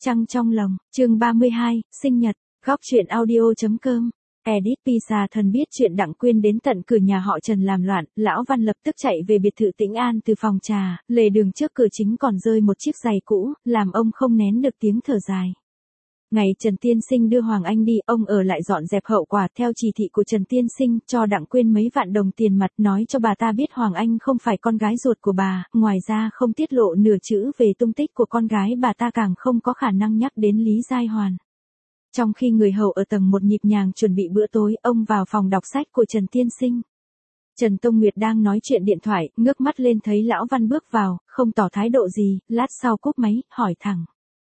Trăng trong lòng, chương 32, sinh nhật, góc truyện audio.com. Edit Pizza thần biết chuyện Đặng Quyên đến tận cửa nhà họ Trần làm loạn, lão Văn lập tức chạy về biệt thự Tĩnh An từ phòng trà, lề đường trước cửa chính còn rơi một chiếc giày cũ, làm ông không nén được tiếng thở dài. Ngày Trần Tiên Sinh đưa Hoàng Anh đi, ông ở lại dọn dẹp hậu quả theo chỉ thị của Trần Tiên Sinh, cho Đặng Quyên mấy vạn đồng tiền mặt, nói cho bà ta biết Hoàng Anh không phải con gái ruột của bà, ngoài ra không tiết lộ nửa chữ về tung tích của con gái bà ta, càng không có khả năng nhắc đến Lý Giai Hoàn. Trong khi người hầu ở tầng 1 nhịp nhàng chuẩn bị bữa tối, ông vào phòng đọc sách của Trần Tiên Sinh. Trần Tông Nguyệt đang nói chuyện điện thoại, ngước mắt lên thấy lão Văn bước vào, không tỏ thái độ gì, lát sau cúp máy, hỏi thẳng.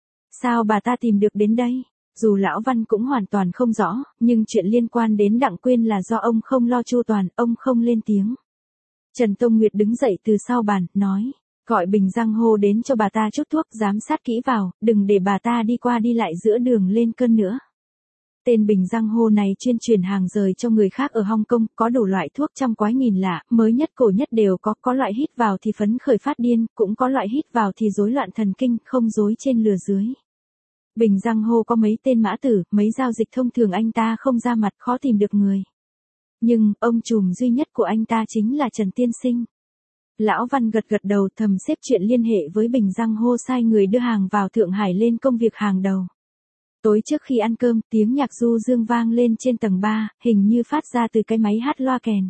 Sao bà ta tìm được đến đây? Dù lão Văn cũng hoàn toàn không rõ, nhưng chuyện liên quan đến Đặng Quyên là do ông không lo chu toàn, ông không lên tiếng. Trần Tông Nguyệt đứng dậy từ sau bàn, nói. Gọi Bình Giang Hô đến cho bà ta chút thuốc, giám sát kỹ vào, đừng để bà ta đi qua đi lại giữa đường lên cơn nữa. Tên Bình Giang Hô này chuyên chuyển hàng rời cho người khác ở Hong Kong, có đủ loại thuốc trăm quái nghìn lạ, mới nhất cổ nhất đều có loại hít vào thì phấn khởi phát điên, cũng có loại hít vào thì rối loạn thần kinh, không dối trên lừa dưới. Bình Giang Hô có mấy tên mã tử, mấy giao dịch thông thường anh ta không ra mặt, khó tìm được người. Nhưng, ông trùm duy nhất của anh ta chính là Trần Tiên Sinh. Lão Văn gật đầu, thầm xếp chuyện liên hệ với Bình Giang Hô, sai người đưa hàng vào Thượng Hải lên công việc hàng đầu. Tối trước khi ăn cơm, tiếng nhạc du dương vang lên trên tầng 3, hình như phát ra từ cái máy hát loa kèn.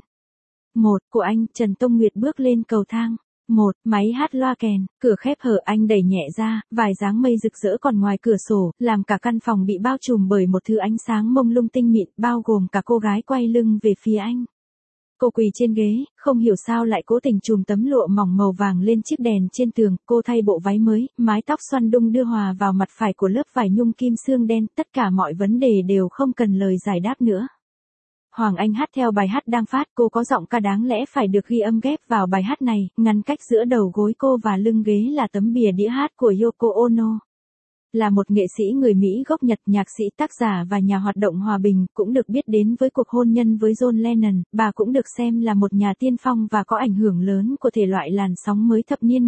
Của anh, Trần Tông Nguyệt bước lên cầu thang. Máy hát loa kèn, cửa khép hở, anh đẩy nhẹ ra, vài dáng mây rực rỡ còn ngoài cửa sổ, làm cả căn phòng bị bao trùm bởi một thứ ánh sáng mông lung tinh mịn, bao gồm cả cô gái quay lưng về phía anh. Cô quỳ trên ghế, không hiểu sao lại cố tình chùm tấm lụa mỏng màu vàng lên chiếc đèn trên tường, cô thay bộ váy mới, mái tóc xoăn đung đưa hòa vào mặt phải của lớp vải nhung kim xương đen, tất cả mọi vấn đề đều không cần lời giải đáp nữa. Hoàng Anh hát theo bài hát đang phát, cô có giọng ca đáng lẽ phải được ghi âm ghép vào bài hát này, ngăn cách giữa đầu gối cô và lưng ghế là tấm bìa đĩa hát của Yoko Ono. Là một nghệ sĩ người Mỹ gốc Nhật, nhạc sĩ, tác giả và nhà hoạt động hòa bình, cũng được biết đến với cuộc hôn nhân với John Lennon, bà cũng được xem là một nhà tiên phong và có ảnh hưởng lớn của thể loại làn sóng mới thập niên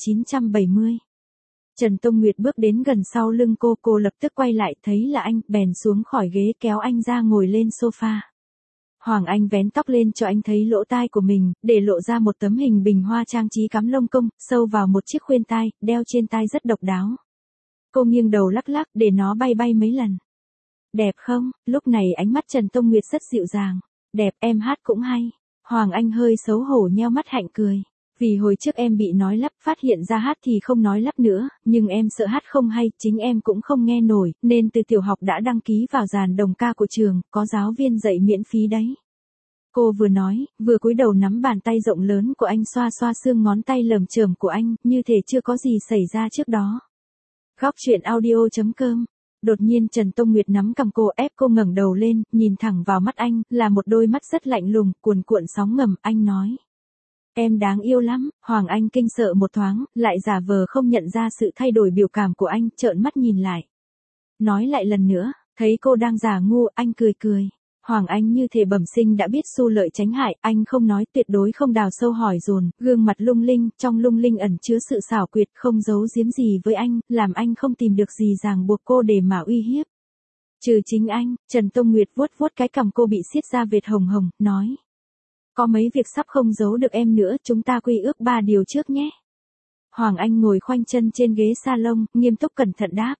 1970. Trần Tông Nguyệt bước đến gần sau lưng cô lập tức quay lại, thấy là anh, bèn xuống khỏi ghế kéo anh ra ngồi lên sofa. Hoàng Anh vén tóc lên cho anh thấy lỗ tai của mình, để lộ ra một tấm hình bình hoa trang trí cắm lông công, sâu vào một chiếc khuyên tai, đeo trên tai rất độc đáo. Cô nghiêng đầu lắc lắc để nó bay mấy lần. Đẹp không? Lúc này ánh mắt Trần Tông Nguyệt rất dịu dàng. Đẹp, em hát cũng hay. Hoàng Anh hơi xấu hổ nheo mắt hạnh cười. Vì hồi trước em bị nói lắp, phát hiện ra hát thì không nói lắp nữa, nhưng em sợ hát không hay, chính em cũng không nghe nổi, nên từ tiểu học đã đăng ký vào dàn đồng ca của trường, có giáo viên dạy miễn phí đấy. Cô vừa nói, vừa cúi đầu nắm bàn tay rộng lớn của anh, xoa xương ngón tay lởm chởm của anh, như thể chưa có gì xảy ra trước đó. Góc truyện audio.com. Đột nhiên Trần Tông Nguyệt nắm cằm cô, ép cô ngẩng đầu lên, nhìn thẳng vào mắt anh, là một đôi mắt rất lạnh lùng, cuồn cuộn sóng ngầm, anh nói. Em đáng yêu lắm. Hoàng Anh kinh sợ một thoáng, lại giả vờ không nhận ra sự thay đổi biểu cảm của anh, trợn mắt nhìn lại. Nói lại lần nữa, thấy cô đang giả ngu, anh cười. Hoàng Anh như thể bẩm sinh đã biết xu lợi tránh hại, anh không nói, tuyệt đối không đào sâu hỏi dồn, gương mặt lung linh, trong lung linh ẩn chứa sự xảo quyệt, không giấu giếm gì với anh, làm anh không tìm được gì ràng buộc cô để mà uy hiếp. Trừ chính anh, Trần Tông Nguyệt vuốt cái cằm cô bị siết ra vệt hồng, nói. Có mấy việc sắp không giấu được em nữa, chúng ta quy ước 3 điều trước nhé. Hoàng Anh ngồi khoanh chân trên ghế salon, nghiêm túc cẩn thận đáp.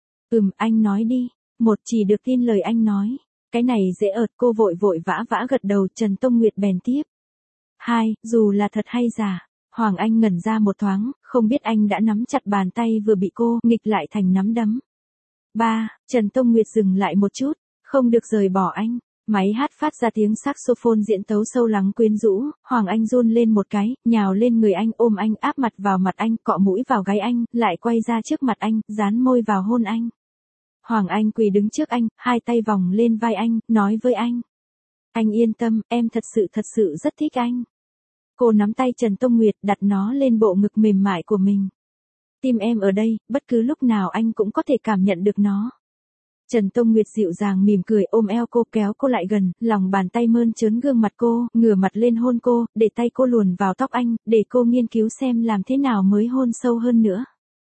Anh nói đi. Chỉ được tin lời anh nói. Cái này dễ ợt, cô vội vã gật đầu. Trần Tông Nguyệt bèn tiếp. 2, dù là thật hay giả. Hoàng Anh ngẩn ra một thoáng, không biết anh đã nắm chặt bàn tay vừa bị cô nghịch lại thành nắm đấm. 3, Trần Tông Nguyệt dừng lại một chút, không được rời bỏ anh. Máy hát phát ra tiếng saxophone diễn tấu sâu lắng quyến rũ, Hoàng Anh run lên một cái, nhào lên người anh, ôm anh, áp mặt vào mặt anh, cọ mũi vào gáy anh, lại quay ra trước mặt anh, dán môi vào hôn anh. Hoàng Anh quỳ đứng trước anh, hai tay vòng lên vai anh, nói với anh. Anh yên tâm, em thật sự rất thích anh. Cô nắm tay Trần Tông Nguyệt, đặt nó lên bộ ngực mềm mại của mình. Tim em ở đây, bất cứ lúc nào anh cũng có thể cảm nhận được nó. Trần Tông Nguyệt dịu dàng mỉm cười, ôm eo cô, kéo cô lại gần, lòng bàn tay mơn trớn gương mặt cô, ngửa mặt lên hôn cô, để tay cô luồn vào tóc anh, để cô nghiên cứu xem làm thế nào mới hôn sâu hơn nữa.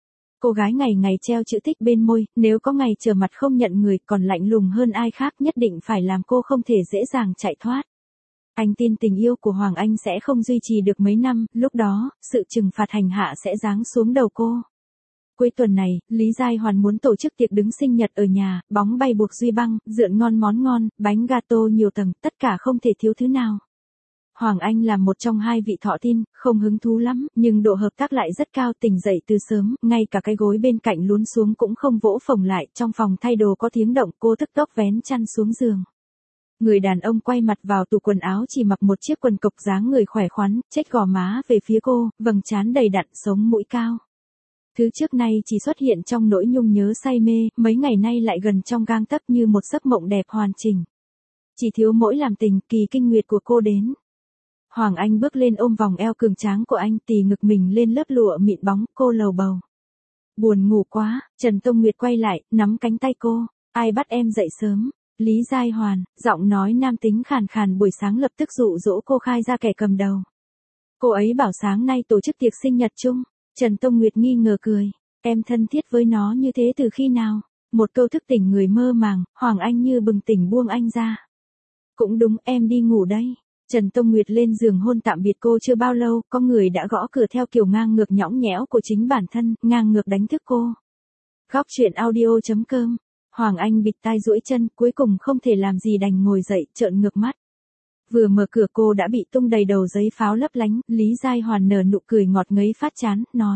Cô gái ngày ngày treo chữ thích bên môi, nếu có ngày trở mặt không nhận người còn lạnh lùng hơn ai khác nhất định phải làm cô không thể dễ dàng chạy thoát. Anh tin tình yêu của Hoàng Anh sẽ không duy trì được mấy năm, lúc đó, sự trừng phạt hành hạ sẽ giáng xuống đầu cô. Cuối tuần này, Lý Giai Hoàn muốn tổ chức tiệc đứng sinh nhật ở nhà, bóng bay buộc duy băng, rượn ngon món ngon, bánh gato nhiều tầng, tất cả không thể thiếu thứ nào. Hoàng Anh là một trong hai vị thọ tin, không hứng thú lắm, nhưng độ hợp tác lại rất cao, tỉnh dậy từ sớm, ngay cả cái gối bên cạnh lún xuống cũng không vỗ phồng lại, trong phòng thay đồ có tiếng động, cô tức tốc vén chăn xuống giường. Người đàn ông quay mặt vào tủ quần áo chỉ mặc một chiếc quần cộc dáng người khỏe khoắn, chếch gò má về phía cô, vầng trán đầy đặn, sống mũi cao. Thứ trước nay chỉ xuất hiện trong nỗi nhung nhớ say mê, mấy ngày nay lại gần trong gang tấc như một giấc mộng đẹp hoàn chỉnh. Chỉ thiếu mỗi làm tình, kỳ kinh nguyệt của cô đến. Hoàng Anh bước lên ôm vòng eo cường tráng của anh, tì ngực mình lên lớp lụa mịn bóng, cô lầu bầu. Buồn ngủ quá, Trần Tông Nguyệt quay lại, nắm cánh tay cô, ai bắt em dậy sớm? Lý Giai Hoàn, giọng nói nam tính khàn khàn buổi sáng lập tức dụ dỗ cô khai ra kẻ cầm đầu. Cô ấy bảo sáng nay tổ chức tiệc sinh nhật chung. Trần Tông Nguyệt nghi ngờ cười, em thân thiết với nó như thế từ khi nào? Một câu thức tỉnh người mơ màng, Hoàng Anh như bừng tỉnh buông anh ra. Cũng đúng, em đi ngủ đây. Trần Tông Nguyệt lên giường hôn tạm biệt cô chưa bao lâu, có người đã gõ cửa theo kiểu ngang ngược nhõng nhẽo của chính bản thân, ngang ngược đánh thức cô. Góc truyện audio.com. Hoàng Anh bịt tai duỗi chân, cuối cùng không thể làm gì đành ngồi dậy, trợn ngược mắt. Vừa mở cửa cô đã bị tung đầy đầu giấy pháo lấp lánh, Lý Giai Hoàn nở nụ cười ngọt ngấy phát chán, nói.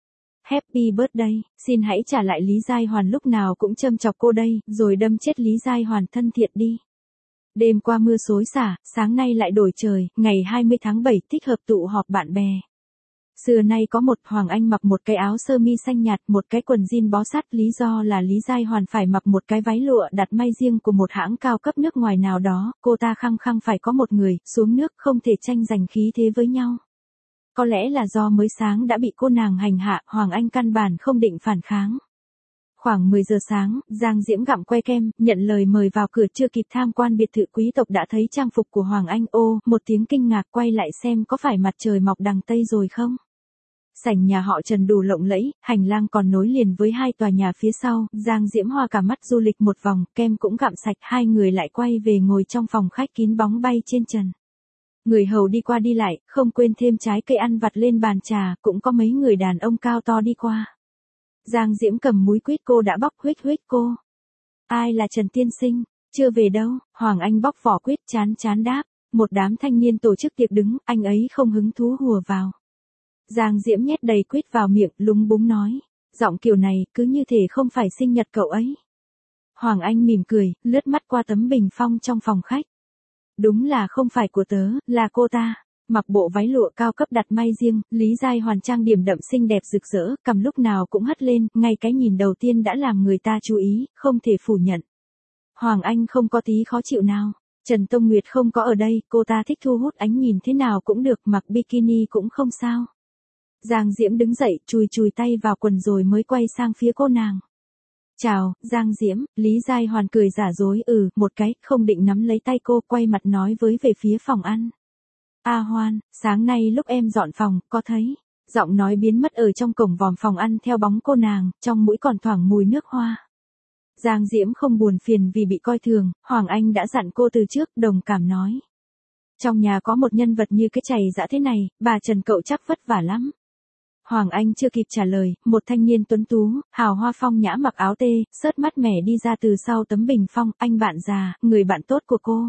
Happy birthday, xin hãy trả lại Lý Giai Hoàn lúc nào cũng châm chọc cô đây, rồi đâm chết Lý Giai Hoàn thân thiện đi. Đêm qua mưa xối xả, sáng nay lại đổi trời, ngày 20 tháng 7 thích hợp tụ họp bạn bè. Xưa nay có một Hoàng Anh mặc một cái áo sơ mi xanh nhạt, một cái quần jean bó sát, lý do là Lý Giai Hoàn phải mặc một cái váy lụa đặt may riêng của một hãng cao cấp nước ngoài nào đó, cô ta khăng khăng phải có một người, xuống nước không thể tranh giành khí thế với nhau. Có lẽ là do mới sáng đã bị cô nàng hành hạ, Hoàng Anh căn bản không định phản kháng. Khoảng 10 giờ sáng, Giang Diễm gặm que kem, nhận lời mời vào cửa, chưa kịp tham quan biệt thự quý tộc đã thấy trang phục của Hoàng Anh, ô, một tiếng kinh ngạc, quay lại xem có phải mặt trời mọc đằng Tây rồi không. Sảnh nhà họ Trần đủ lộng lẫy, hành lang còn nối liền với hai tòa nhà phía sau, Giang Diễm hoa cả mắt du lịch một vòng, kem cũng gặm sạch, hai người lại quay về ngồi trong phòng khách kín bóng bay trên trần. Người hầu đi qua đi lại, không quên thêm trái cây ăn vặt lên bàn trà, cũng có mấy người đàn ông cao to đi qua. Giang Diễm cầm múi quýt, cô đã bóc huých huých cô. Ai là Trần tiên sinh, chưa về đâu, Hoàng Anh bóc vỏ quýt chán chán đáp, một đám thanh niên tổ chức tiệc đứng, anh ấy không hứng thú hùa vào. Giang Diễm nhét đầy quýt vào miệng, lúng búng nói, giọng kiểu này, cứ như thể không phải sinh nhật cậu ấy. Hoàng Anh mỉm cười, lướt mắt qua tấm bình phong trong phòng khách. Đúng là không phải của tớ, là cô ta. Mặc bộ váy lụa cao cấp đặt may riêng, Lý Giai Hoàn trang điểm đậm xinh đẹp rực rỡ, cầm lúc nào cũng hất lên, ngay cái nhìn đầu tiên đã làm người ta chú ý, không thể phủ nhận. Hoàng Anh không có tí khó chịu nào. Trần Tông Nguyệt không có ở đây, cô ta thích thu hút ánh nhìn thế nào cũng được, mặc bikini cũng không sao. Giang Diễm đứng dậy, chùi chùi tay vào quần rồi mới quay sang phía cô nàng. Chào, Giang Diễm, Lý Giai Hoàn cười giả dối, một cái, không định nắm lấy tay cô, quay mặt nói với về phía phòng ăn. A Hoan, sáng nay lúc em dọn phòng, có thấy, giọng nói biến mất ở trong cổng vòm phòng ăn theo bóng cô nàng, trong mũi còn thoảng mùi nước hoa. Giang Diễm không buồn phiền vì bị coi thường, Hoàng Anh đã dặn cô từ trước, đồng cảm nói. Trong nhà có một nhân vật như cái chày dã thế này, bà Trần cậu chắc vất vả lắm. Hoàng Anh chưa kịp trả lời, một thanh niên tuấn tú, hào hoa phong nhã mặc áo tê, sớt mắt mẻ đi ra từ sau tấm bình phong, anh bạn già, người bạn tốt của cô.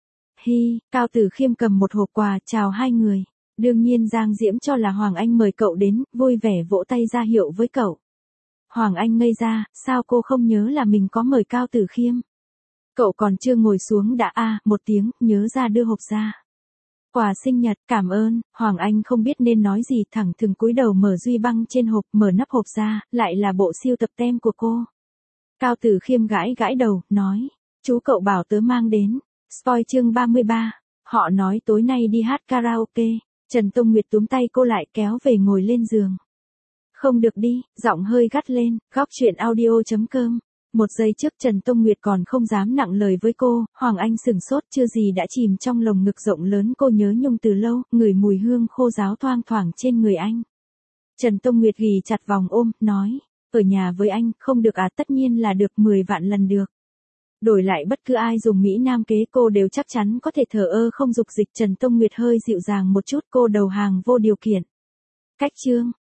Hi, Cao Tử Khiêm cầm một hộp quà, chào hai người. Đương nhiên Giang Diễm cho là Hoàng Anh mời cậu đến, vui vẻ vỗ tay ra hiệu với cậu. Hoàng Anh ngây ra, sao cô không nhớ là mình có mời Cao Tử Khiêm? Cậu còn chưa ngồi xuống đã một tiếng, nhớ ra đưa hộp ra. Quà sinh nhật, cảm ơn, Hoàng Anh không biết nên nói gì, thẳng thừng cúi đầu mở duy băng trên hộp, mở nắp hộp ra, lại là bộ siêu tập tem của cô. Cao Tử Khiêm gãi gãi đầu, nói, chú cậu bảo tớ mang đến. Spoil chương 33, họ nói tối nay đi hát karaoke, Trần Tông Nguyệt túm tay cô lại kéo về ngồi lên giường. Không được đi, giọng hơi gắt lên, góc truyện audio.com. Một giây trước Trần Tông Nguyệt còn không dám nặng lời với cô, Hoàng Anh sừng sốt chưa gì đã chìm trong lồng ngực rộng lớn cô nhớ nhung từ lâu, ngửi mùi hương khô ráo thoang thoảng trên người anh. Trần Tông Nguyệt ghì chặt vòng ôm, nói, Ở nhà với anh, không được à? Tất nhiên là được, 10 vạn lần được. Đổi lại bất cứ ai dùng Mỹ Nam kế cô đều chắc chắn có thể thờ ơ không dục dịch. Trần Tông Nguyệt hơi dịu dàng một chút, cô đầu hàng vô điều kiện. Cách chương